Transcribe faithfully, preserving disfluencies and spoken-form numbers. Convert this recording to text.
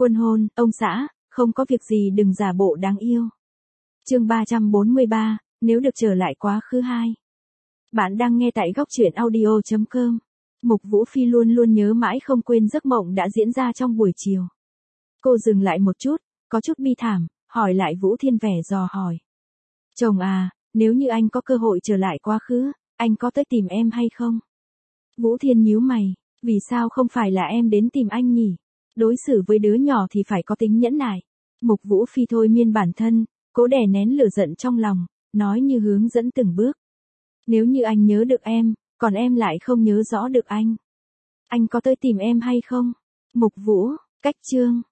Quân hôn, ông xã, không có việc gì đừng giả bộ đáng yêu. Chương ba trăm bốn mươi ba, nếu được trở lại quá khứ hai. Bạn đang nghe tại góc truyện audio chấm com. Mục Vũ Phi luôn luôn nhớ mãi không quên giấc mộng đã diễn ra trong buổi chiều. Cô dừng lại một chút, có chút bi thảm, hỏi lại Vũ Thiên vẻ dò hỏi. Chồng à, nếu như anh có cơ hội trở lại quá khứ, anh có tới tìm em hay không? Vũ Thiên nhíu mày, vì sao không phải là em đến tìm anh nhỉ? Đối xử với đứa nhỏ thì phải có tính nhẫn nại. Mục Vũ Phi thôi miên bản thân, cố đè nén lửa giận trong lòng, nói như hướng dẫn từng bước. Nếu như anh nhớ được em, còn em lại không nhớ rõ được anh. Anh có tới tìm em hay không? Mục Vũ, cách chương.